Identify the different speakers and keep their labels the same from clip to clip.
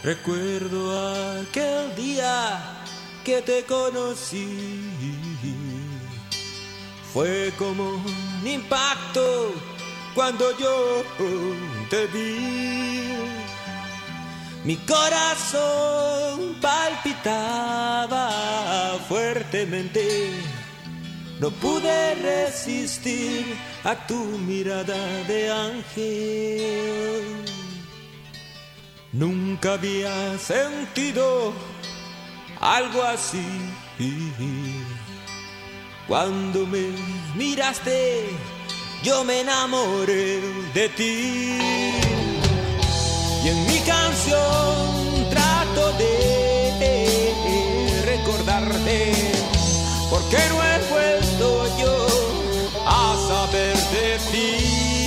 Speaker 1: Recuerdo aquel día que te conocí, fue como un impacto cuando yo te vi. Mi corazón palpitaba fuertemente, no pude resistir a tu mirada de ángel. Nunca había sentido algo así. Cuando me miraste, yo me enamoré de ti. Y en mi canción trato de recordarte, porque no he vuelto yo a saber de ti.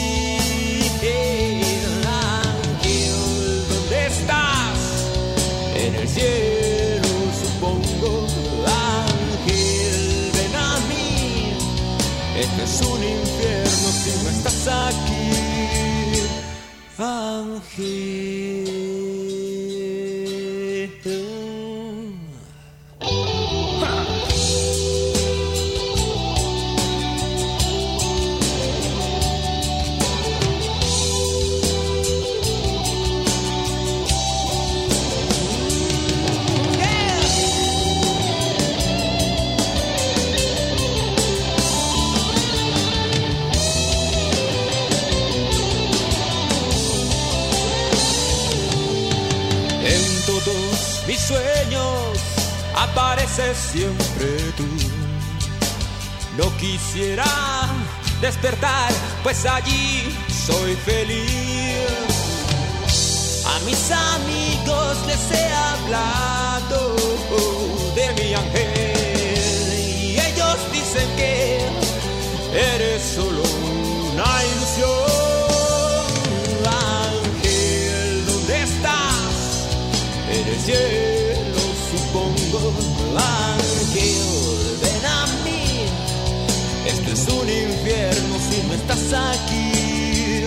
Speaker 1: Ángel, ¿dónde estás? En el cielo, supongo. Ángel, ven a mí. Este es un infierno si no estás aquí. Ángel. Mis sueños apareces siempre tú. No quisiera despertar, pues allí soy feliz. A mis amigos les he hablado de mi ángel y ellos dicen que eres solo una ilusión. Ángel, ¿dónde estás? En el cielo, supongo. Ángel, ven a mí. Esto es un infierno si no estás aquí.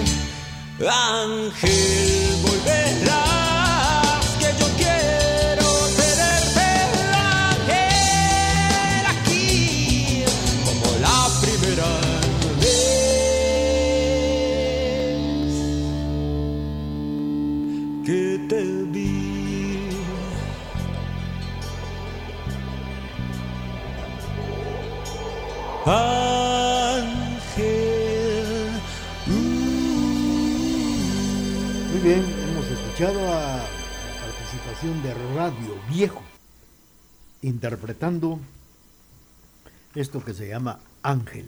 Speaker 1: Ángel, volverás, que yo quiero tenerte. Ángel, aquí, como la primera vez que te vi. Ángel.
Speaker 2: Muy bien, hemos escuchado a la participación de Radio Viejo interpretando esto que se llama Ángel.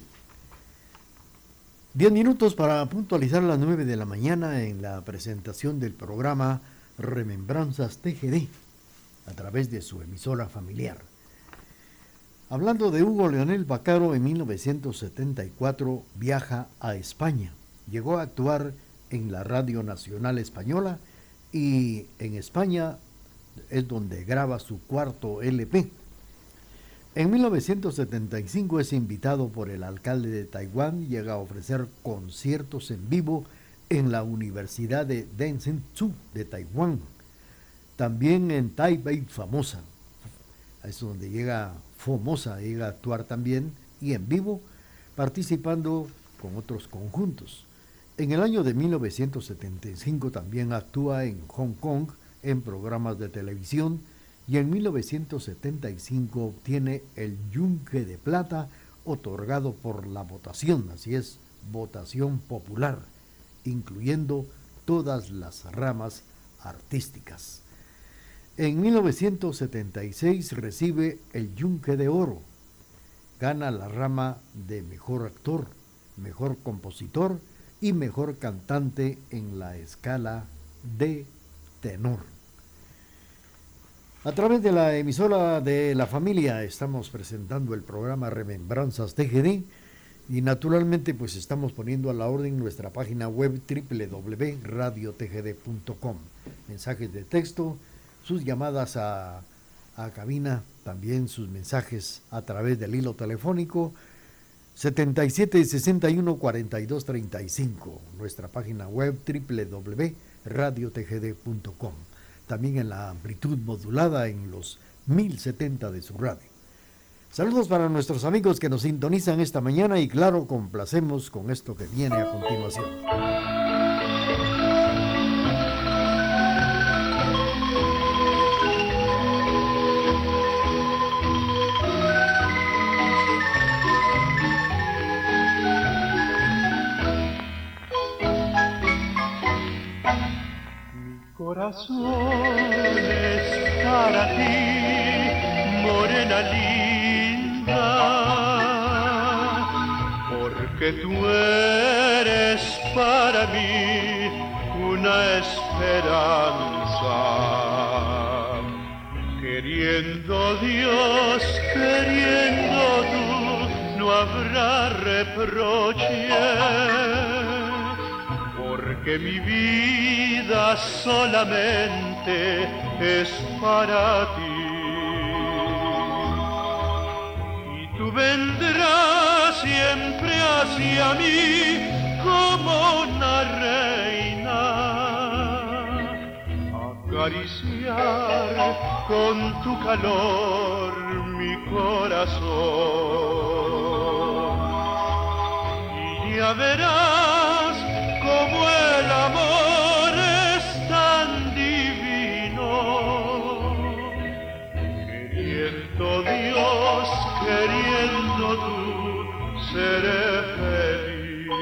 Speaker 2: 10 minutos para puntualizar las 9 de la mañana en la presentación del programa Remembranzas TGD a través de su emisora familiar. Hablando de Hugo Leonel Vaccaro, en 1974 viaja a España. Llegó a actuar en la Radio Nacional Española y en España es donde graba su cuarto LP. En 1975 es invitado por el alcalde de Taiwán, llega a ofrecer conciertos en vivo en la Universidad de Dengzhou de Taiwán. También en Taipei Famosa, es donde llega Formosa, llega a actuar también y en vivo, participando con otros conjuntos. En el año de 1975 también actúa en Hong Kong en programas de televisión y en 1975 obtiene el Yunque de Plata otorgado por la votación, así es, votación popular, incluyendo todas las ramas artísticas. En 1976 recibe el Yunque de Oro, gana la rama de mejor actor, mejor compositor y mejor cantante en la escala de tenor. A través de la emisora de la familia estamos presentando el programa Remembranzas TGD y naturalmente pues estamos poniendo a la orden nuestra página web www.radiotgd.com. Mensajes de texto, sus llamadas a cabina, también sus mensajes a través del hilo telefónico 77 61 42 35, nuestra página web www.radiotgd.com. también en la amplitud modulada en los 1070 de su radio. Saludos para nuestros amigos que nos sintonizan esta mañana y claro, complacemos con esto que viene a continuación.
Speaker 3: Corazón es para ti, morena linda, porque tú eres para mí una esperanza. Queriendo Dios, queriendo tú, no habrá reproche. Que mi vida solamente es para ti. Y tú vendrás siempre hacia mí como una reina, acariciar con tu calor mi corazón. Y ya verás como el amor es tan divino, queriendo Dios, queriendo tú, seré feliz.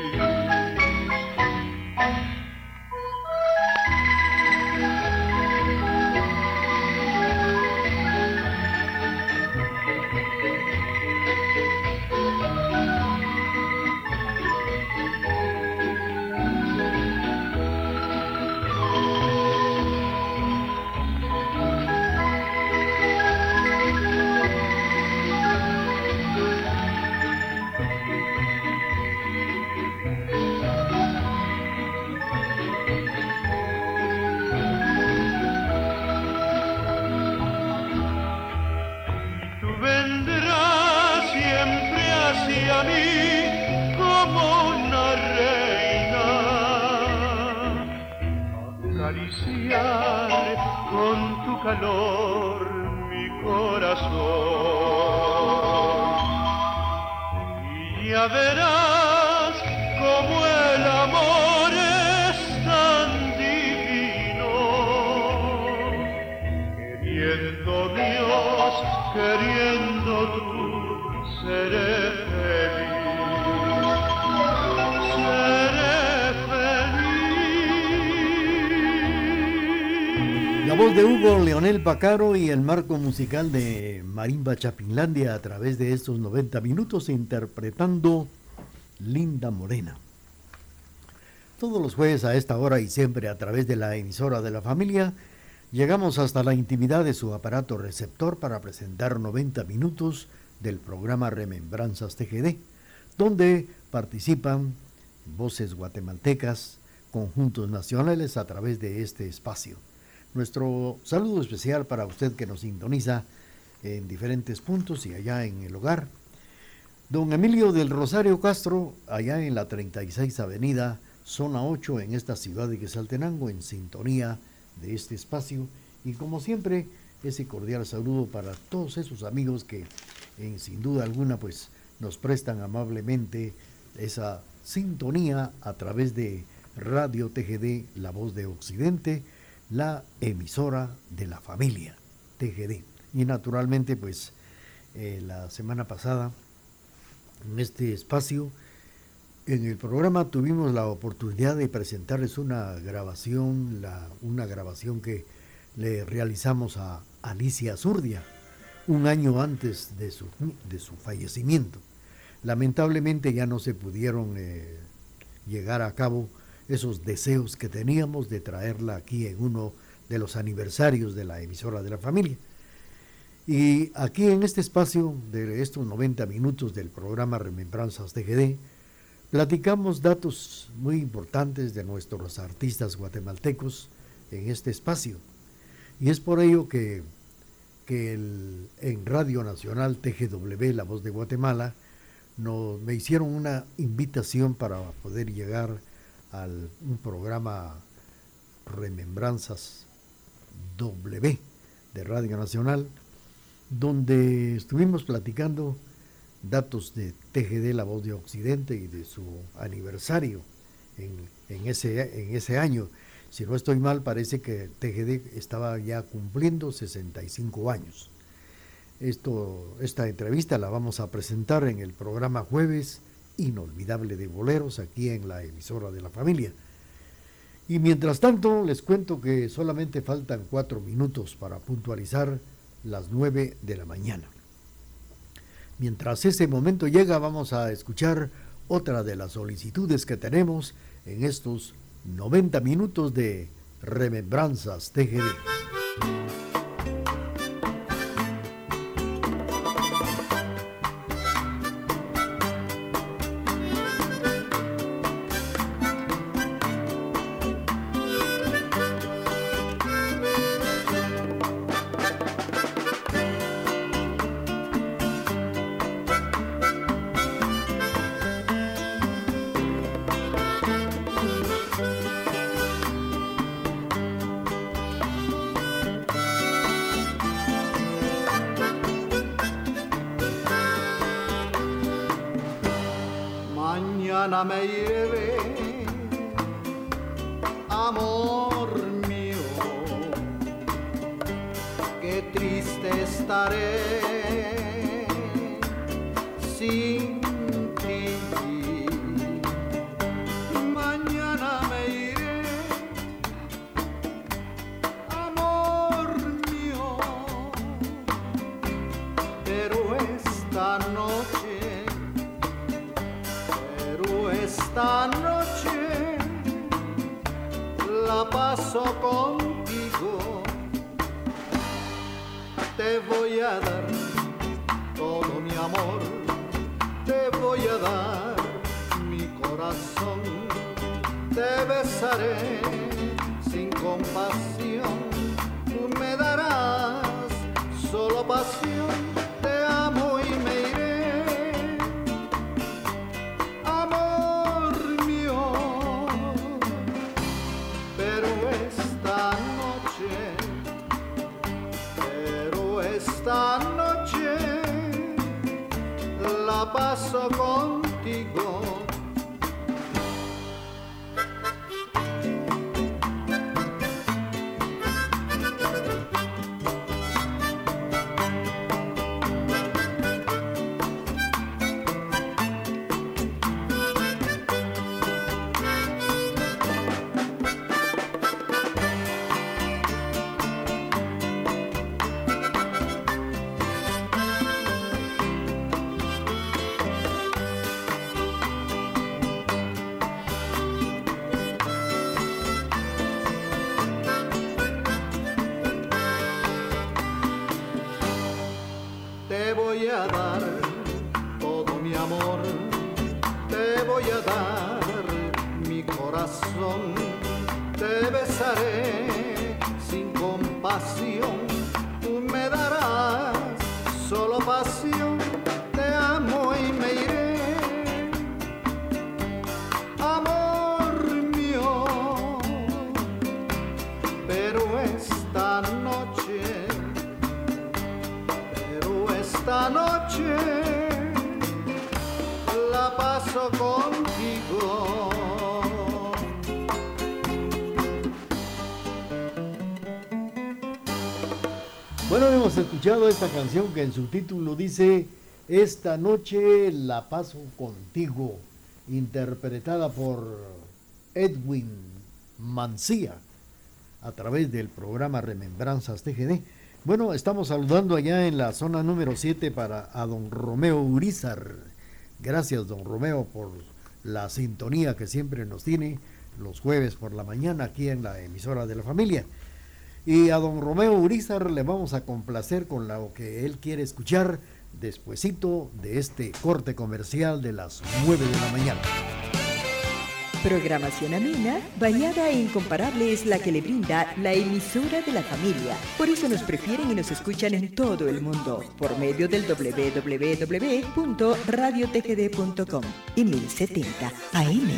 Speaker 3: A mí como una reina, acariciar con tu calor mi corazón. Y ya verás como el amor es tan divino, queriendo Dios, queriendo tú, seré feliz.
Speaker 2: La voz de Hugo Leonel Pacaro y el marco musical de Marimba Chapinlandia a través de estos 90 minutos interpretando Linda Morena. Todos los jueves a esta hora y siempre a través de la emisora de la familia, llegamos hasta la intimidad de su aparato receptor para presentar 90 minutos del programa Remembranzas TGD, donde participan voces guatemaltecas, conjuntos nacionales a través de este espacio. Nuestro saludo especial para usted que nos sintoniza en diferentes puntos y allá en el hogar. Don Emilio del Rosario Castro, allá en la 36 Avenida, zona 8, en esta ciudad de Quetzaltenango, en sintonía de este espacio. Y como siempre, ese cordial saludo para todos esos amigos que, sin duda alguna, pues nos prestan amablemente esa sintonía a través de Radio TGD, La Voz de Occidente, la emisora de la familia TGD. Y naturalmente, pues, la semana pasada, en este espacio, en el programa tuvimos la oportunidad de presentarles una grabación que le realizamos a Alicia Zurdia, un año antes de su fallecimiento. Lamentablemente ya no se pudieron llegar a cabo esos deseos que teníamos de traerla aquí en uno de los aniversarios de la emisora de la familia. Y aquí en este espacio de estos 90 minutos del programa Remembranzas TGD, platicamos datos muy importantes de nuestros artistas guatemaltecos en este espacio. Y es por ello que en Radio Nacional TGW, La Voz de Guatemala, me hicieron una invitación para poder llegar a un programa Remembranzas W de Radio Nacional, donde estuvimos platicando datos de TGD La Voz de Occidente y de su aniversario en ese año. Si no estoy mal, parece que TGD estaba ya cumpliendo 65 años. Esta entrevista la vamos a presentar en el programa Jueves Inolvidable de Boleros, aquí en la emisora de la familia. Y mientras tanto, les cuento que solamente faltan 4 minutos para puntualizar las 9 de la mañana. Mientras ese momento llega, vamos a escuchar otra de las solicitudes que tenemos en estos 90 minutos de Remembranzas TGD.
Speaker 4: Mañana me iré, amor mío, qué triste estaré sin ti. Mañana me iré, amor mío, pero esta noche la paso contigo. Te voy a dar todo mi amor, te voy a dar mi corazón, te besaré sin compasión, tú me darás solo pasión, te amo y me iré. Esta noche la paso contigo. Te voy a dar todo mi amor, te voy a dar mi corazón, te besaré sin compasión, tú me darás solo pasión, te amo y me iré, amor mío, pero esta noche la paso contigo.
Speaker 2: Bueno, hemos escuchado esta canción que en su título dice Esta noche la paso contigo, interpretada por Edwin Mancía a través del programa Remembranzas TGD. Bueno, estamos saludando allá en la zona número 7 a don Romeo Urizar. Gracias, don Romeo, por la sintonía que siempre nos tiene los jueves por la mañana aquí en la emisora de la familia. Y a don Romeo Urizar le vamos a complacer con lo que él quiere escuchar despuesito de este corte comercial de las 9 de la mañana.
Speaker 5: Programación amena, bañada e incomparable es la que le brinda la emisora de la familia. Por eso nos prefieren y nos escuchan en todo el mundo, por medio del www.radiotgd.com y 1070 AM.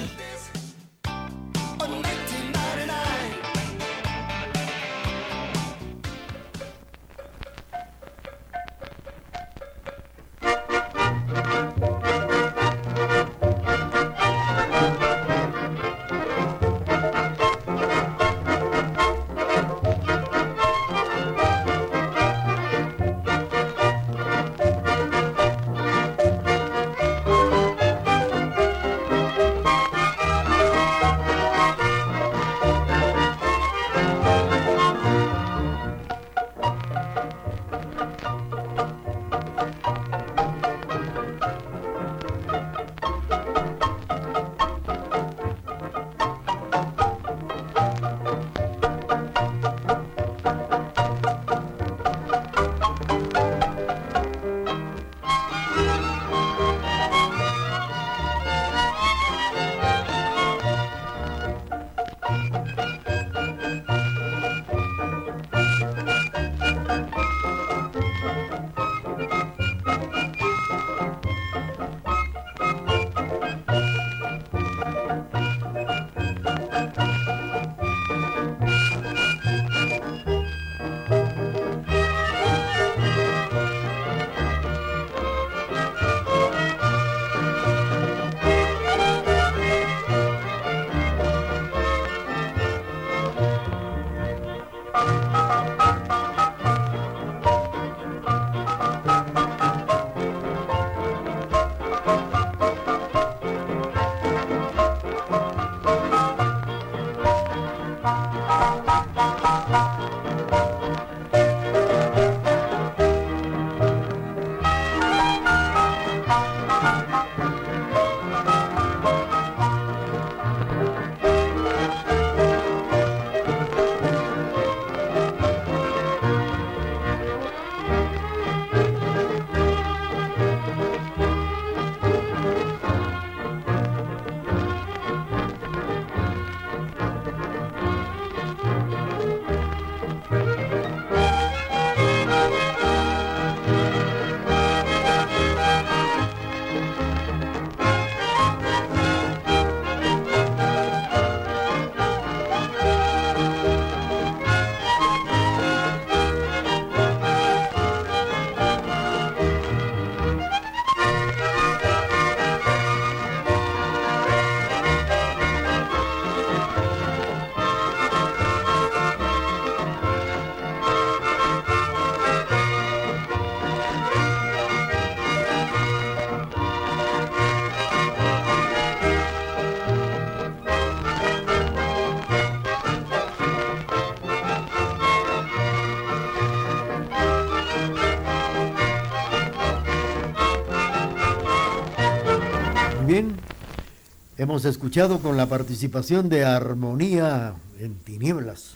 Speaker 2: bien, hemos escuchado con la participación de Armonía en Tinieblas,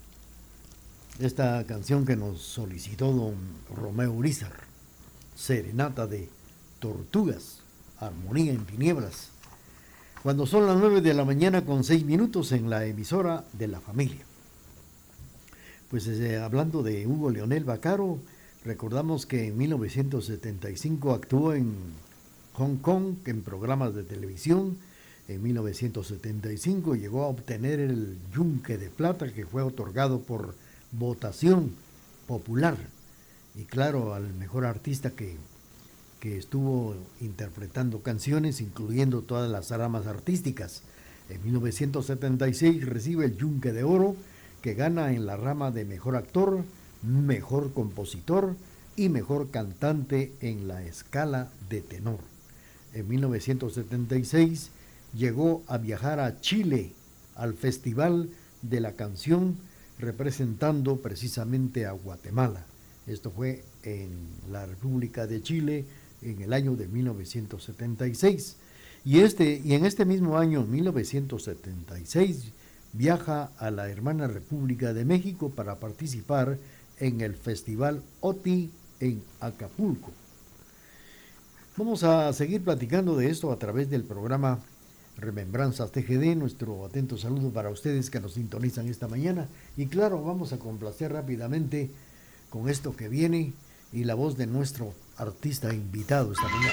Speaker 2: esta canción que nos solicitó don Romeo Urizar, Serenata de Tortugas, Armonía en Tinieblas, cuando son las 9 de la mañana con 6 minutos en la emisora de la familia. Pues hablando de Hugo Leonel Vaccaro, recordamos que en 1975 actuó en Hong Kong en programas de televisión. En 1975 llegó a obtener el Yunque de Plata, que fue otorgado por votación popular. Y claro, al mejor artista que estuvo interpretando canciones, incluyendo todas las ramas artísticas. En 1976 recibe el Yunque de Oro, que gana en la rama de mejor actor, mejor compositor y mejor cantante en la escala de tenor. En 1976 llegó a viajar a Chile al Festival de la Canción, representando precisamente a Guatemala. Esto fue en la República de Chile en el año de 1976. Y en este mismo año, 1976, viaja a la hermana República de México para participar en el Festival OTI en Acapulco. Vamos a seguir platicando de esto a través del programa Remembranzas TGD. Nuestro atento saludo para ustedes que nos sintonizan esta mañana. Y claro, vamos a complacer rápidamente con esto que viene y la voz de nuestro artista invitado esta mañana.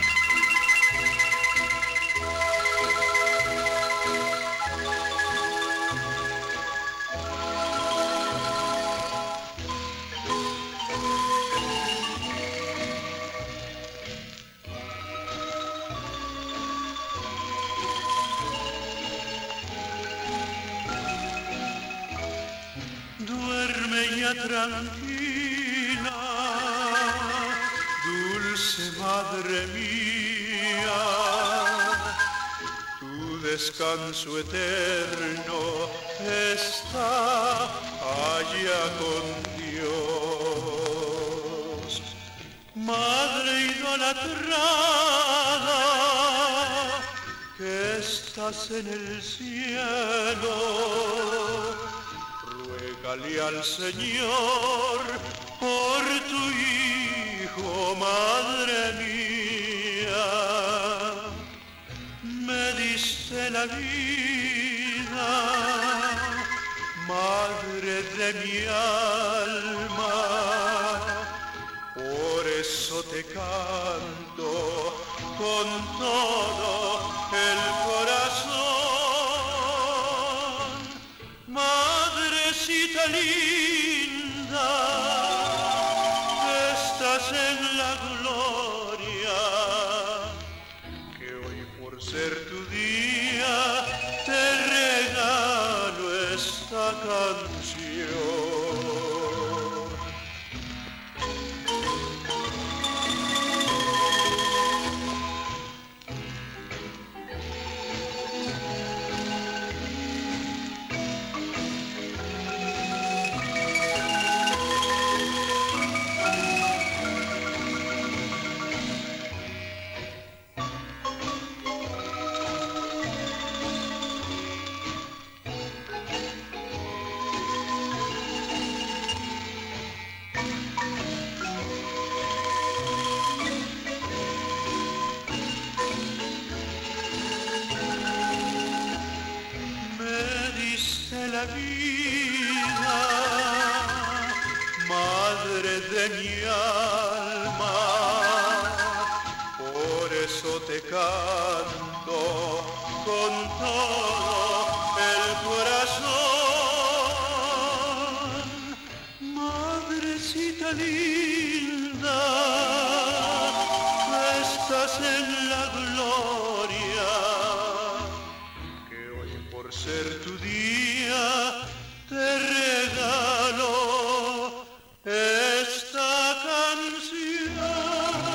Speaker 3: Duerme ya tranquila, dulce madre mía, tu descanso eterno está allá con Dios. Madre idolatrada, que estás en el cielo, ruégale al Señor por tu hijo, madre mía. Me diste la vida, madre de mi alma, por eso te canto con todo el corazón. Madrecita linda, estás en la gloria, que hoy por ser tu día te regalo esta canción. La vida, madre de mi alma, por eso te canto con todo el corazón. Madrecita linda, estás en la gloria, que hoy por ser tu día te regalo esta canción.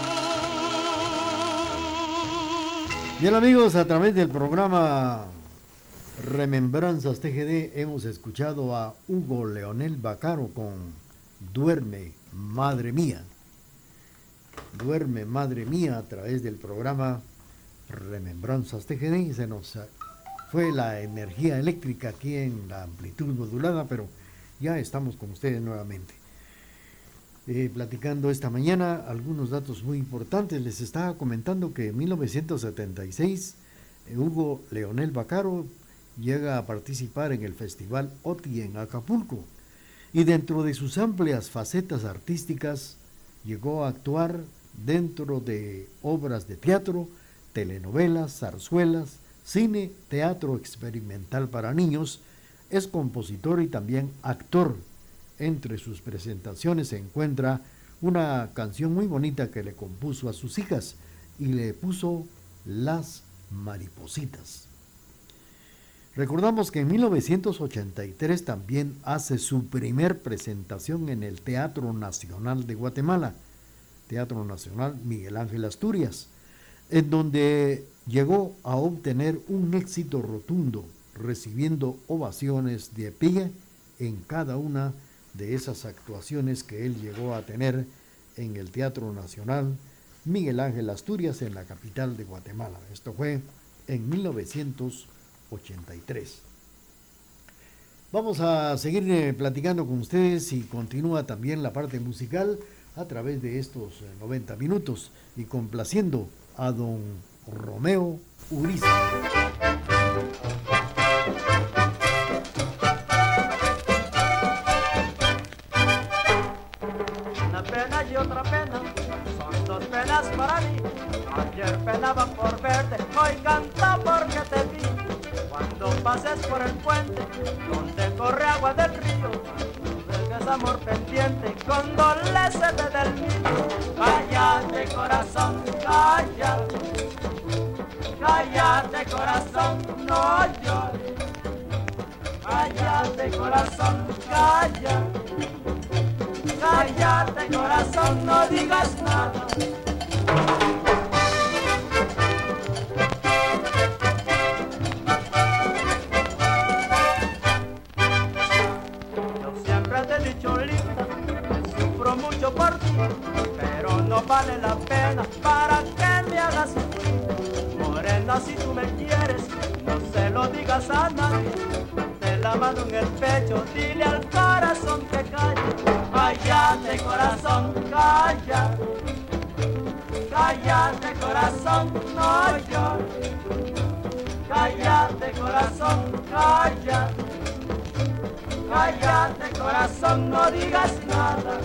Speaker 2: Bien amigos, a través del programa Remembranzas TGD hemos escuchado a Hugo Leonel Vaccaro con Duerme, Madre Mía. Duerme, Madre Mía, a través del programa Remembranzas TGD y se nos fue la energía eléctrica aquí en la amplitud modulada, pero ya estamos con ustedes nuevamente. Platicando esta mañana algunos datos muy importantes. Les estaba comentando que en 1976 Hugo Leonel Vaccaro llega a participar en el Festival OTI en Acapulco y dentro de sus amplias facetas artísticas llegó a actuar dentro de obras de teatro, telenovelas, zarzuelas, cine, teatro experimental para niños. Es compositor y también actor. Entre sus presentaciones se encuentra una canción muy bonita que le compuso a sus hijas y le puso Las Maripositas. Recordamos que en 1983 también hace su primer presentación en el Teatro Nacional de Guatemala, Teatro Nacional Miguel Ángel Asturias, en donde llegó a obtener un éxito rotundo, recibiendo ovaciones de pie en cada una de esas actuaciones que él llegó a tener en el Teatro Nacional Miguel Ángel Asturias en la capital de Guatemala. Esto fue en 1983. Vamos a seguir platicando con ustedes y continúa también la parte musical a través de estos 90 minutos y complaciendo a don Romeo Uriza.
Speaker 6: Una pena y otra pena, son dos penas para mí. Ayer penaba por verte, hoy canto porque te vi. Cuando pases por el puente, donde corre agua del río, no dejes amor pendiente, condolécete del mío. Cállate corazón, calla. Cállate corazón, no llores. Cállate corazón, calla. Cállate corazón, no digas nada. Yo siempre te he dicho linda, que sufro mucho por ti, pero no vale la pena para que me hagas sufrir. Morena, si tú me quieres, no se lo digas a nadie. Ponte la mano en el pecho, dile al corazón que calle. Cállate corazón, calla. Cállate corazón, no llores. Cállate corazón, calla. Cállate corazón, no digas nada.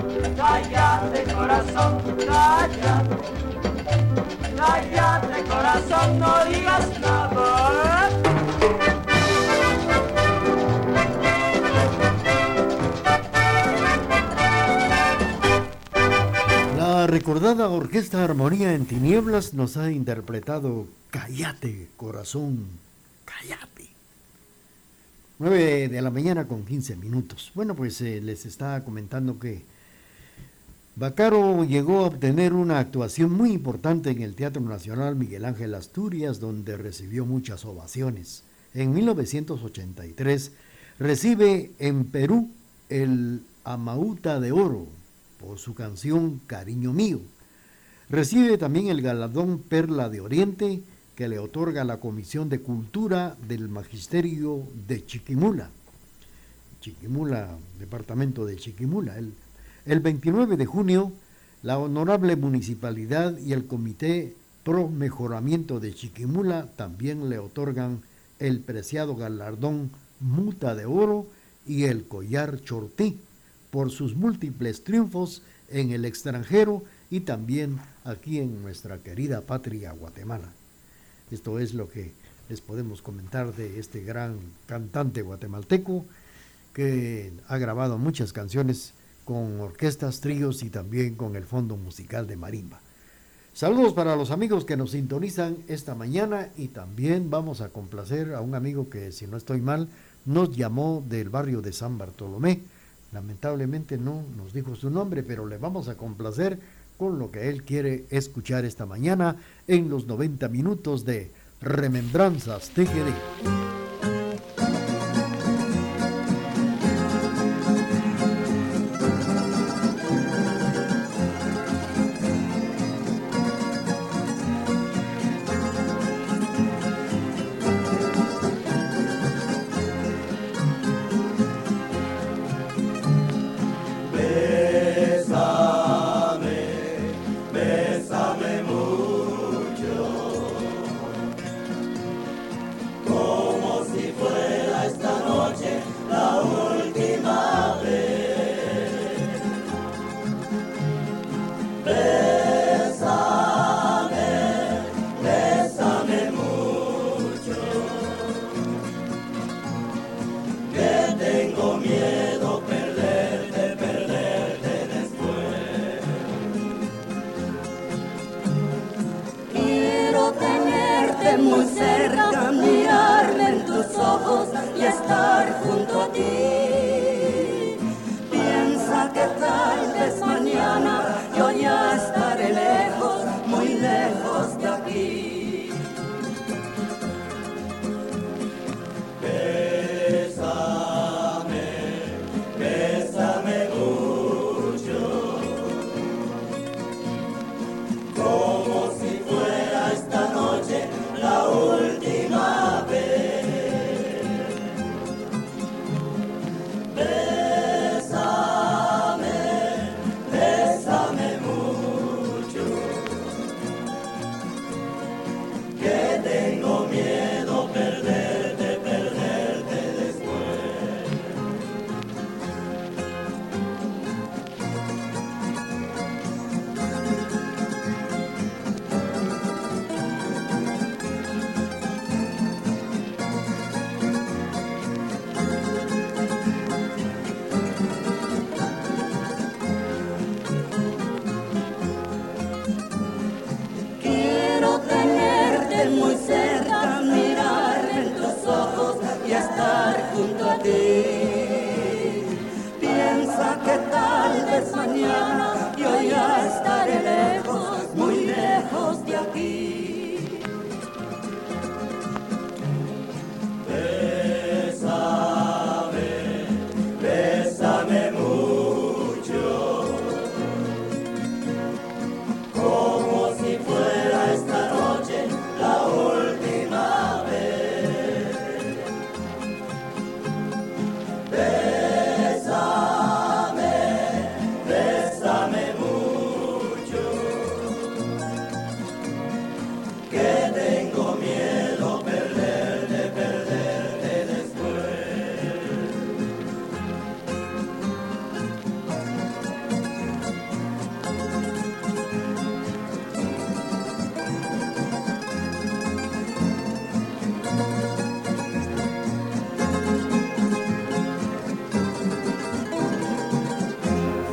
Speaker 6: Cállate corazón, corazón, no digas nada.
Speaker 2: La recordada Orquesta Armonía en Tinieblas nos ha interpretado Cállate, corazón, cállate. 9 de la mañana con 15 minutos. Bueno, pues les estaba comentando que Baquero llegó a obtener una actuación muy importante en el Teatro Nacional Miguel Ángel Asturias, donde recibió muchas ovaciones. En 1983 recibe en Perú el Amauta de Oro por su canción Cariño Mío. Recibe también el galardón Perla de Oriente, que le otorga la Comisión de Cultura del Magisterio de Chiquimula, departamento de Chiquimula. El 29 de junio, la Honorable Municipalidad y el Comité Pro Mejoramiento de Chiquimula también le otorgan el preciado galardón Muta de Oro y el Collar Chortí por sus múltiples triunfos en el extranjero y también aquí en nuestra querida patria Guatemala. Esto es lo que les podemos comentar de este gran cantante guatemalteco que ha grabado muchas canciones con orquestas, tríos y también con el Fondo Musical de Marimba. Saludos para los amigos que nos sintonizan esta mañana y también vamos a complacer a un amigo que, si no estoy mal, nos llamó del barrio de San Bartolomé. Lamentablemente no nos dijo su nombre, pero le vamos a complacer con lo que él quiere escuchar esta mañana en los 90 minutos de Remembranzas TGD.
Speaker 7: Muy cerca, mirarme en tus ojos y estar junto a ti. Piensa que tal vez mañana yo ya estaré lejos, muy lejos de aquí. Bésame, bésame mucho, como si fuera esta noche la última vez.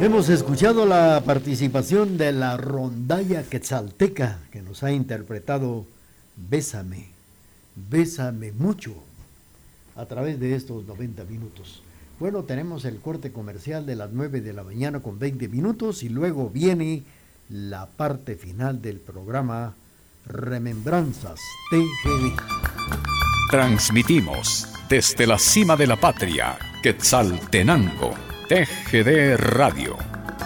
Speaker 2: Hemos escuchado la participación de la rondalla quetzalteca que nos ha interpretado Bésame, Bésame mucho a través de estos 90 minutos. Bueno, tenemos el corte comercial de las 9 de la mañana con 20 minutos y luego viene la parte final del programa Remembranzas TGD.
Speaker 8: Transmitimos desde la cima de la patria, Quetzaltenango, TGD Radio.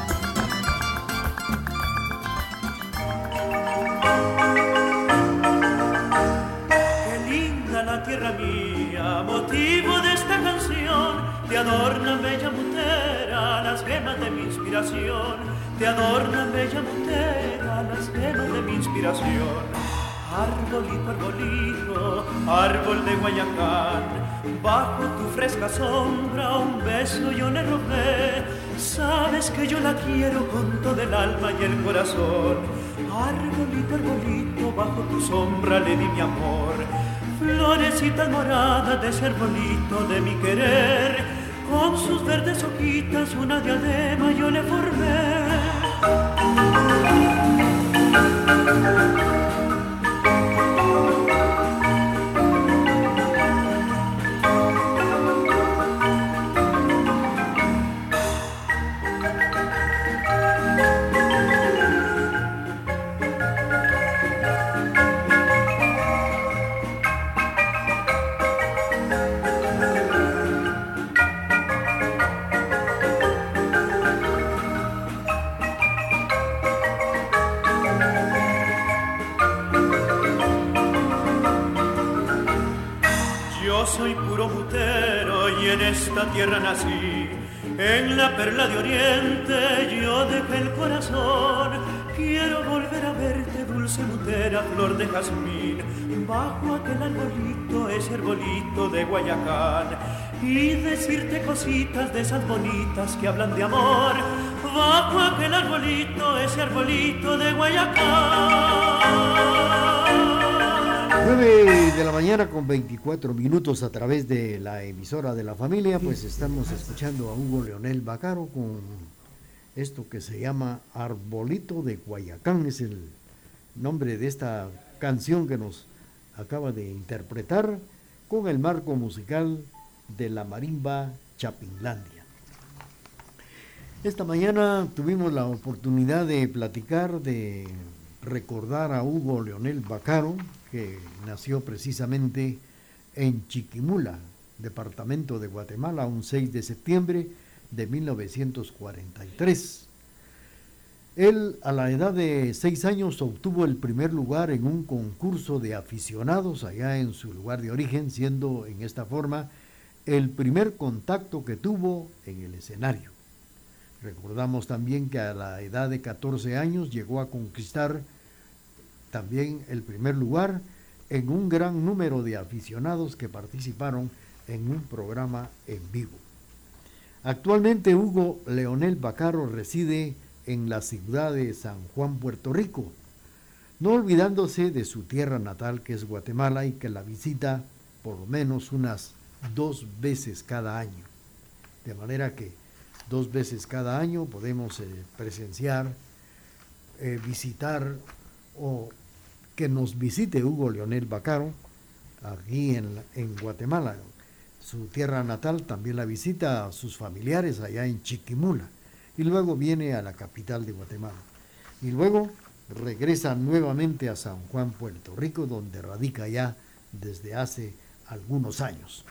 Speaker 9: Qué linda la tierra mía, motivo de esta canción, te adornan bella mutera las gemas de mi inspiración, te adornan bella mutera las gemas de mi inspiración. Arbolito, arbolito, árbol de Guayacán, bajo tu fresca sombra un beso yo le robé. Sabes que yo la quiero con todo el alma y el corazón. Arbolito, arbolito, bajo tu sombra le di mi amor. Florecitas moradas de ese arbolito de mi querer, con sus verdes hojitas una diadema yo le formé. Soy puro mutero y en esta tierra nací, en la perla de oriente yo dejé el corazón. Quiero volver a verte, dulce mutera, flor de jazmín, bajo aquel arbolito, ese arbolito de Guayacán, y decirte cositas de esas bonitas que hablan de amor, bajo aquel arbolito, ese arbolito de Guayacán.
Speaker 2: 9 de la mañana con 24 minutos a través de la emisora de la familia, pues estamos escuchando a Hugo Leonel Vaccaro con esto que se llama Arbolito de Guayacán, es el nombre de esta canción que nos acaba de interpretar con el marco musical de la marimba Chapinlandia. Esta mañana tuvimos la oportunidad de platicar, de recordar a Hugo Leonel Vaccaro, que nació precisamente en Chiquimula, departamento de Guatemala, un 6 de septiembre de 1943. Él, a la edad de 6 años, obtuvo el primer lugar en un concurso de aficionados allá en su lugar de origen, siendo en esta forma el primer contacto que tuvo en el escenario. Recordamos también que a la edad de 14 años llegó a conquistar también el primer lugar en un gran número de aficionados que participaron en un programa en vivo. Actualmente Hugo Leonel Vaccaro reside en la ciudad de San Juan, Puerto Rico, no olvidándose de su tierra natal que es Guatemala y que la visita por lo menos unas 2 veces cada año. De manera que 2 veces cada año podemos presenciar, visitar o que nos visite Hugo Leonel Vaccaro aquí en Guatemala. Su tierra natal también la visita a sus familiares allá en Chiquimula y luego viene a la capital de Guatemala y luego regresa nuevamente a San Juan, Puerto Rico, donde radica ya desde hace algunos años.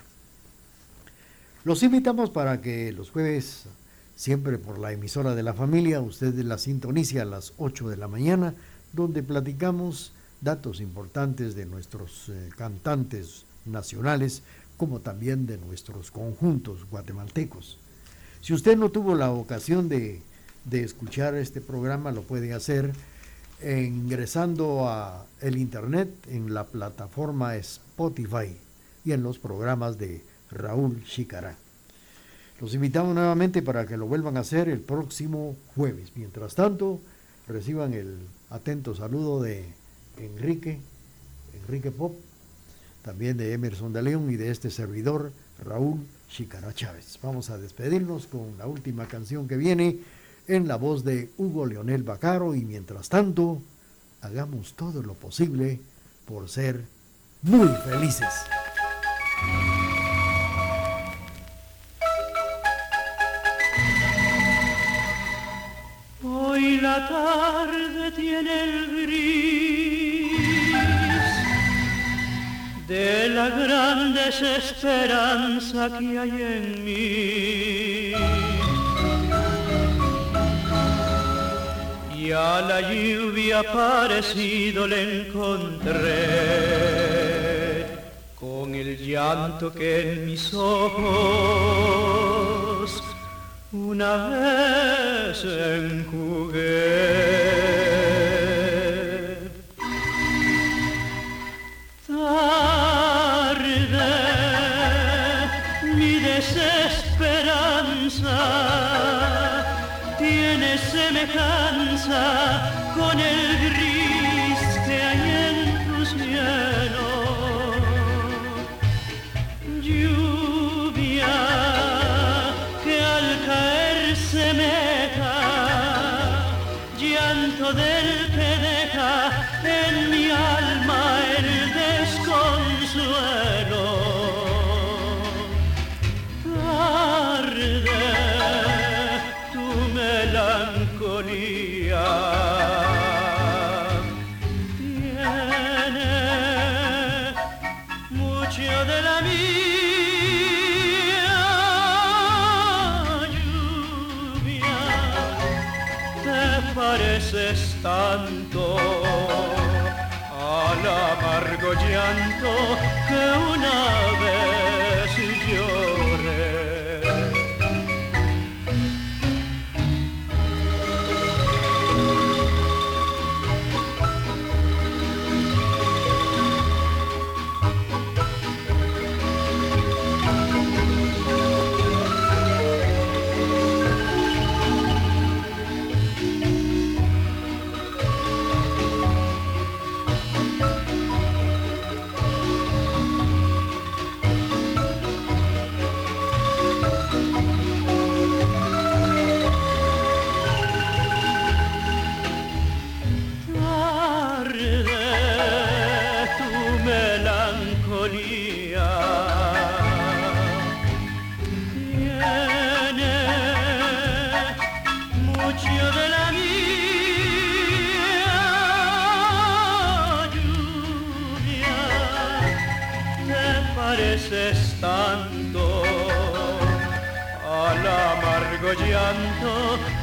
Speaker 2: Los invitamos para que los jueves, siempre por la emisora de la familia, ustedes la sintonice a las 8 de la mañana, donde platicamos datos importantes de nuestros cantantes nacionales, como también de nuestros conjuntos guatemaltecos. Si usted no tuvo la ocasión de escuchar este programa, lo puede hacer ingresando a el internet en la plataforma Spotify y en los programas de Raúl Chicará. Los invitamos nuevamente para que lo vuelvan a hacer el próximo jueves. Mientras tanto, reciban el atento saludo de Enrique Pop, también de Emerson de León y de este servidor, Raúl Chicará Chávez. Vamos a despedirnos con la última canción que viene en la voz de Hugo Leonel Vaccaro, y mientras tanto, hagamos todo lo posible por ser muy felices.
Speaker 9: Hoy la tarde tiene el gris de la gran desesperanza que hay en mí, y a la lluvia parecido le encontré con el llanto que en mis ojos una vez enjugué. Tarde, mi desesperanza tiene semejanza con el gris que hay en tu cielo. Lluvia que al caer semeja, llanto del que deja en mi alma el desconsuelo. Tarde, tu melancolía tiene mucho de la mía. Pareces tanto al amargo llanto que una vez lloré. Tanto al amargo llanto